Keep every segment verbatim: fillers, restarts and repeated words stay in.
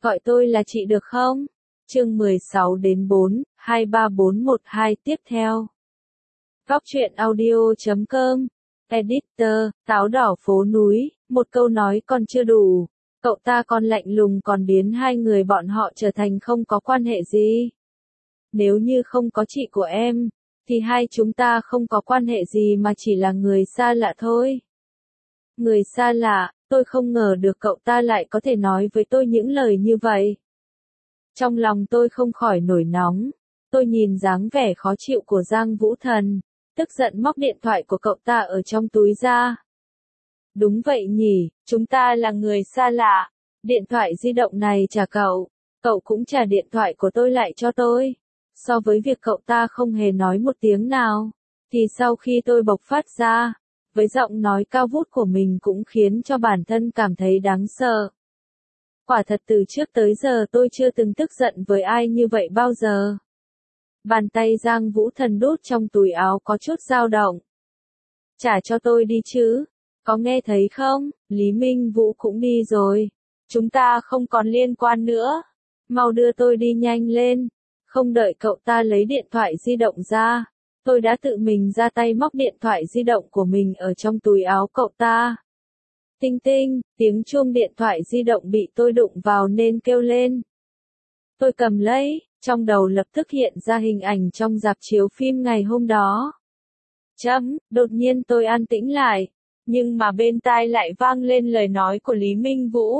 Gọi tôi là chị được không? Chương mười sáu đến bốn, hai ba bốn một hai tiếp theo. Góc truyện audio chấm com. Editor, táo đỏ phố núi, một câu nói còn chưa đủ. Cậu ta còn lạnh lùng còn biến hai người bọn họ trở thành không có quan hệ gì. Nếu như không có chị của em, thì hai chúng ta không có quan hệ gì mà chỉ là người xa lạ thôi. Người xa lạ, tôi không ngờ được cậu ta lại có thể nói với tôi những lời như vậy. Trong lòng tôi không khỏi nổi nóng, tôi nhìn dáng vẻ khó chịu của Giang Vũ Thần, tức giận móc điện thoại của cậu ta ở trong túi ra. Đúng vậy nhỉ, chúng ta là người xa lạ, điện thoại di động này trả cậu, cậu cũng trả điện thoại của tôi lại cho tôi. So với việc cậu ta không hề nói một tiếng nào, thì sau khi tôi bộc phát ra, với giọng nói cao vút của mình cũng khiến cho bản thân cảm thấy đáng sợ. Quả thật từ trước tới giờ tôi chưa từng tức giận với ai như vậy bao giờ. Bàn tay Giang Vũ Thần đút trong túi áo có chút dao động. Trả cho tôi đi chứ, có nghe thấy không, Lý Minh Vũ cũng đi rồi. Chúng ta không còn liên quan nữa. Mau đưa tôi đi nhanh lên. Không đợi cậu ta lấy điện thoại di động ra, tôi đã tự mình ra tay móc điện thoại di động của mình ở trong túi áo cậu ta. Tinh tinh, tiếng chuông điện thoại di động bị tôi đụng vào nên kêu lên. Tôi cầm lấy, trong đầu lập tức hiện ra hình ảnh trong rạp chiếu phim ngày hôm đó. Chấm, đột nhiên tôi an tĩnh lại, nhưng mà bên tai lại vang lên lời nói của Lý Minh Vũ.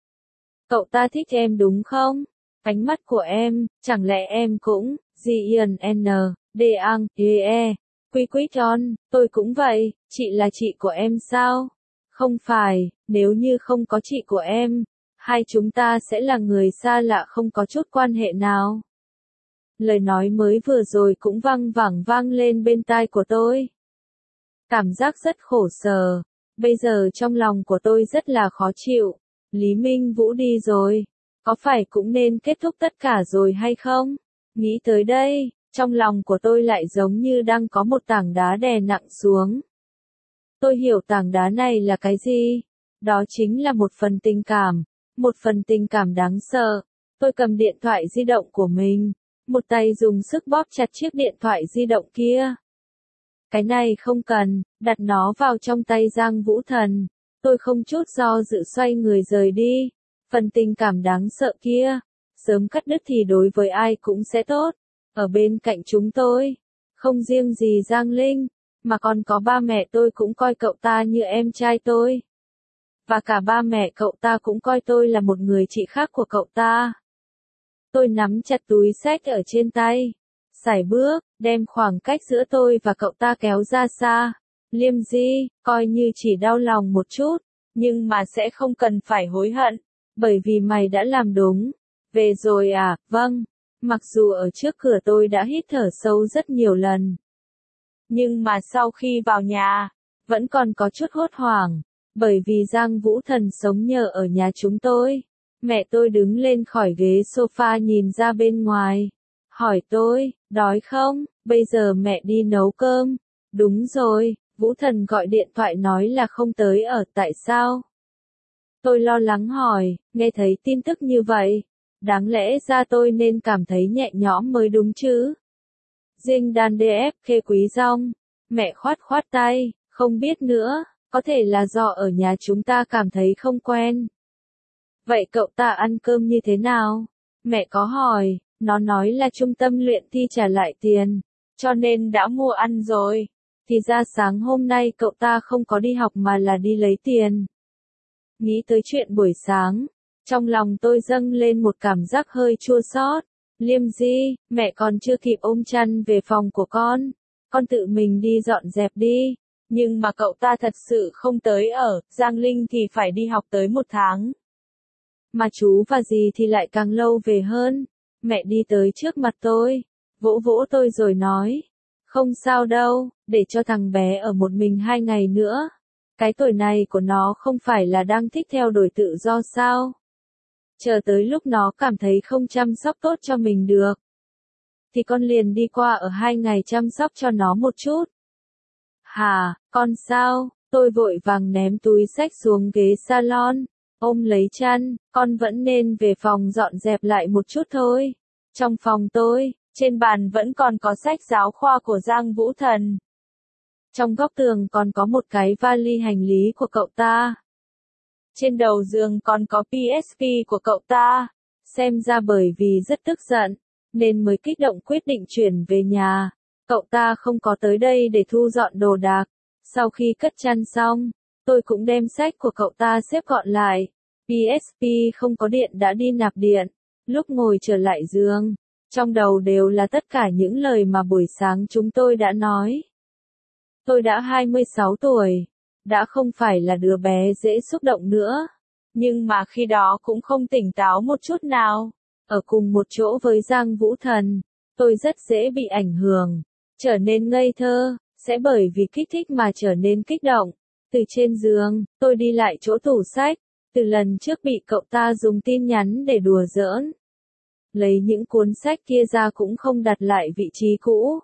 Cậu ta thích em đúng không? Ánh mắt của em, chẳng lẽ em cũng, Gion N, Deang, E, Quy Quy Tròn, tôi cũng vậy, chị là chị của em sao? Không phải, nếu như không có chị của em, hai chúng ta sẽ là người xa lạ không có chút quan hệ nào. Lời nói mới vừa rồi cũng văng vẳng vang lên bên tai của tôi. Cảm giác rất khổ sở, bây giờ trong lòng của tôi rất là khó chịu. Lý Minh Vũ đi rồi, có phải cũng nên kết thúc tất cả rồi hay không? Nghĩ tới đây, trong lòng của tôi lại giống như đang có một tảng đá đè nặng xuống. Tôi hiểu tảng đá này là cái gì? Đó chính là một phần tình cảm, một phần tình cảm đáng sợ. Tôi cầm điện thoại di động của mình, một tay dùng sức bóp chặt chiếc điện thoại di động kia. Cái này không cần, đặt nó vào trong tay Giang Vũ Thần. Tôi không chút do dự xoay người rời đi. Phần tình cảm đáng sợ kia, sớm cắt đứt thì đối với ai cũng sẽ tốt. Ở bên cạnh chúng tôi, không riêng gì Giang Linh, mà còn có ba mẹ tôi cũng coi cậu ta như em trai tôi. Và cả ba mẹ cậu ta cũng coi tôi là một người chị khác của cậu ta. Tôi nắm chặt túi xách ở trên tay, sải bước, đem khoảng cách giữa tôi và cậu ta kéo ra xa. Liêm Di, coi như chỉ đau lòng một chút, nhưng mà sẽ không cần phải hối hận, bởi vì mày đã làm đúng. Về rồi à, vâng. Mặc dù ở trước cửa tôi đã hít thở sâu rất nhiều lần, nhưng mà sau khi vào nhà, vẫn còn có chút hốt hoảng, bởi vì Giang Vũ Thần sống nhờ ở nhà chúng tôi. Mẹ tôi đứng lên khỏi ghế sofa nhìn ra bên ngoài, hỏi tôi, đói không, bây giờ mẹ đi nấu cơm. Đúng rồi, Vũ Thần gọi điện thoại nói là không tới ở, tại sao? Tôi lo lắng hỏi, nghe thấy tin tức như vậy, đáng lẽ ra tôi nên cảm thấy nhẹ nhõm mới đúng chứ. Dinh đan đê ép khê quý rong, mẹ khoát khoát tay, không biết nữa, có thể là do ở nhà chúng ta cảm thấy không quen. Vậy cậu ta ăn cơm như thế nào? Mẹ có hỏi, nó nói là trung tâm luyện thi trả lại tiền, cho nên đã mua ăn rồi. Thì ra sáng hôm nay cậu ta không có đi học mà là đi lấy tiền. Nghĩ tới chuyện buổi sáng, trong lòng tôi dâng lên một cảm giác hơi chua xót. Liêm Di, mẹ còn chưa kịp ôm chăn về phòng của con, con tự mình đi dọn dẹp đi. Nhưng mà cậu ta thật sự không tới ở, Giang Linh thì phải đi học tới một tháng. Mà chú và dì thì lại càng lâu về hơn. Mẹ đi tới trước mặt tôi, vỗ vỗ tôi rồi nói, không sao đâu, để cho thằng bé ở một mình hai ngày nữa. Cái tuổi này của nó không phải là đang thích theo đuổi tự do sao? Chờ tới lúc nó cảm thấy không chăm sóc tốt cho mình được, thì con liền đi qua ở hai ngày chăm sóc cho nó một chút. Hả, con sao? Tôi vội vàng ném túi xách xuống ghế salon, ôm lấy chăn, con vẫn nên về phòng dọn dẹp lại một chút thôi. Trong phòng tôi, trên bàn vẫn còn có sách giáo khoa của Giang Vũ Thần. Trong góc tường còn có một cái vali hành lý của cậu ta. Trên đầu giường còn có pê ét pê của cậu ta. Xem ra bởi vì rất tức giận, nên mới kích động quyết định chuyển về nhà. Cậu ta không có tới đây để thu dọn đồ đạc. Sau khi cất chăn xong, tôi cũng đem sách của cậu ta xếp gọn lại. pê ét pê không có điện đã đi nạp điện. Lúc ngồi trở lại giường, trong đầu đều là tất cả những lời mà buổi sáng chúng tôi đã nói. Tôi đã hai mươi sáu tuổi, đã không phải là đứa bé dễ xúc động nữa. Nhưng mà khi đó cũng không tỉnh táo một chút nào. Ở cùng một chỗ với Giang Vũ Thần, tôi rất dễ bị ảnh hưởng, trở nên ngây thơ, sẽ bởi vì kích thích mà trở nên kích động. Từ trên giường, tôi đi lại chỗ tủ sách, từ lần trước bị cậu ta dùng tin nhắn để đùa giỡn. Lấy những cuốn sách kia ra cũng không đặt lại vị trí cũ.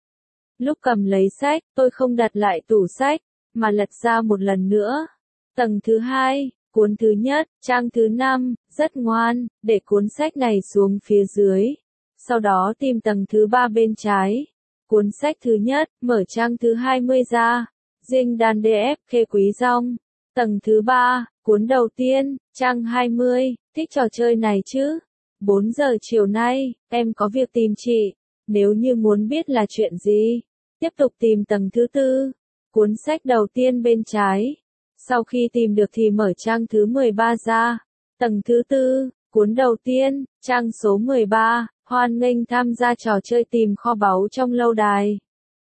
Lúc cầm lấy sách, tôi không đặt lại tủ sách, mà lật ra một lần nữa. Tầng thứ hai, cuốn thứ nhất, trang thứ năm, rất ngoan, để cuốn sách này xuống phía dưới. Sau đó tìm tầng thứ ba bên trái. Cuốn sách thứ nhất, mở trang thứ hai mươi ra. Dinh đàn đê ép Khê Quý Rong. Tầng thứ ba, cuốn đầu tiên, trang hai mươi, thích trò chơi này chứ? bốn giờ chiều nay, em có việc tìm chị. Nếu như muốn biết là chuyện gì, tiếp tục tìm tầng thứ tư. Cuốn sách đầu tiên bên trái. Sau khi tìm được thì mở trang thứ mười ba ra. Tầng thứ tư, cuốn đầu tiên, trang số mười ba, hoan nghênh tham gia trò chơi tìm kho báu trong lâu đài.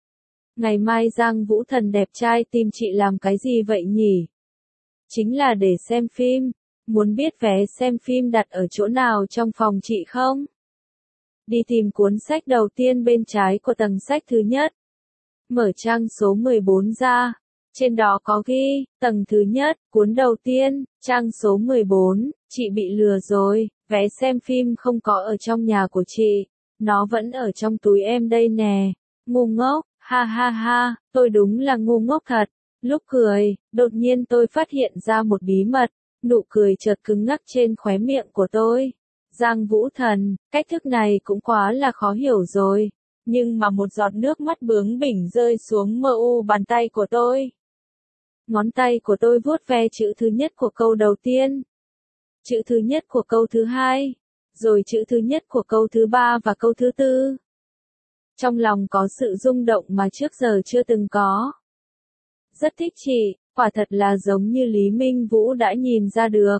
Ngày mai Giang Vũ Thần đẹp trai tìm chị làm cái gì vậy nhỉ? Chính là để xem phim. Muốn biết vé xem phim đặt ở chỗ nào trong phòng chị không? Đi tìm cuốn sách đầu tiên bên trái của tầng sách thứ nhất. Mở trang số mười bốn ra. Trên đó có ghi, tầng thứ nhất, cuốn đầu tiên, trang số mười bốn, chị bị lừa rồi, vé xem phim không có ở trong nhà của chị, nó vẫn ở trong túi em đây nè. Ngu ngốc, ha ha ha, tôi đúng là ngu ngốc thật. Lúc cười, đột nhiên tôi phát hiện ra một bí mật, nụ cười chợt cứng ngắc trên khóe miệng của tôi. Giang Vũ Thần, cách thức này cũng quá là khó hiểu rồi. Nhưng mà một giọt nước mắt bướng bỉnh rơi xuống mờ u bàn tay của tôi. Ngón tay của tôi vuốt ve chữ thứ nhất của câu đầu tiên, chữ thứ nhất của câu thứ hai, rồi chữ thứ nhất của câu thứ ba và câu thứ tư. Trong lòng có sự rung động mà trước giờ chưa từng có. Rất thích chị, quả thật là giống như Lý Minh Vũ đã nhìn ra được.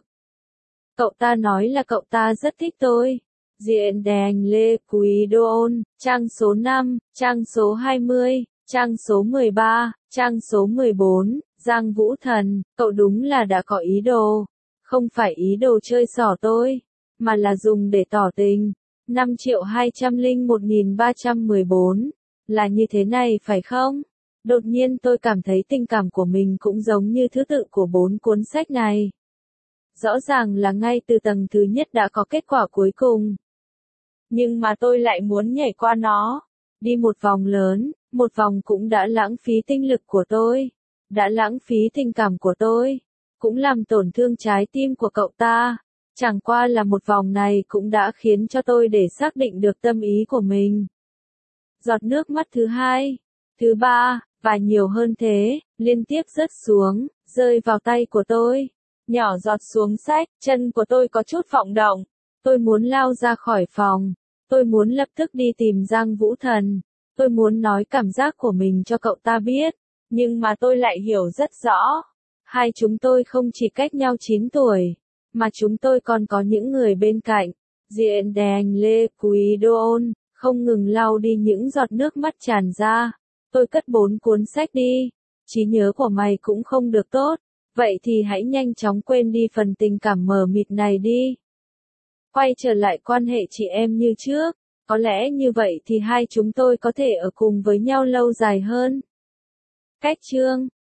Cậu ta nói là cậu ta rất thích tôi. Diện đèn Lê Quý Đôn, trang số năm, trang số hai mươi, trang số mười ba, trang số mười bốn, Giang Vũ Thần, cậu đúng là đã có ý đồ. Không phải ý đồ chơi xỏ tôi, mà là dùng để tỏ tình. năm triệu hai trăm lẻ một nghìn ba trăm mười bốn, là như thế này phải không? Đột nhiên tôi cảm thấy tình cảm của mình cũng giống như thứ tự của bốn cuốn sách này. Rõ ràng là ngay từ tầng thứ nhất đã có kết quả cuối cùng. Nhưng mà tôi lại muốn nhảy qua nó. Đi một vòng lớn, một vòng cũng đã lãng phí tinh lực của tôi. Đã lãng phí tình cảm của tôi. Cũng làm tổn thương trái tim của cậu ta. Chẳng qua là một vòng này cũng đã khiến cho tôi để xác định được tâm ý của mình. Giọt nước mắt thứ hai, thứ ba, và nhiều hơn thế, liên tiếp rớt xuống, rơi vào tay của tôi. Nhỏ giọt xuống sách, chân của tôi có chút vọng động. Tôi muốn lao ra khỏi phòng. Tôi muốn lập tức đi tìm Giang Vũ Thần. Tôi muốn nói cảm giác của mình cho cậu ta biết. Nhưng mà tôi lại hiểu rất rõ. Hai chúng tôi không chỉ cách nhau chín tuổi, mà chúng tôi còn có những người bên cạnh. Diện đèn Lê Quý Đôn, không ngừng lau đi những giọt nước mắt tràn ra. Tôi cất bốn cuốn sách đi. Trí nhớ của mày cũng không được tốt. Vậy thì hãy nhanh chóng quên đi phần tình cảm mờ mịt này đi. Quay trở lại quan hệ chị em như trước. Có lẽ như vậy thì hai chúng tôi có thể ở cùng với nhau lâu dài hơn. Cách chương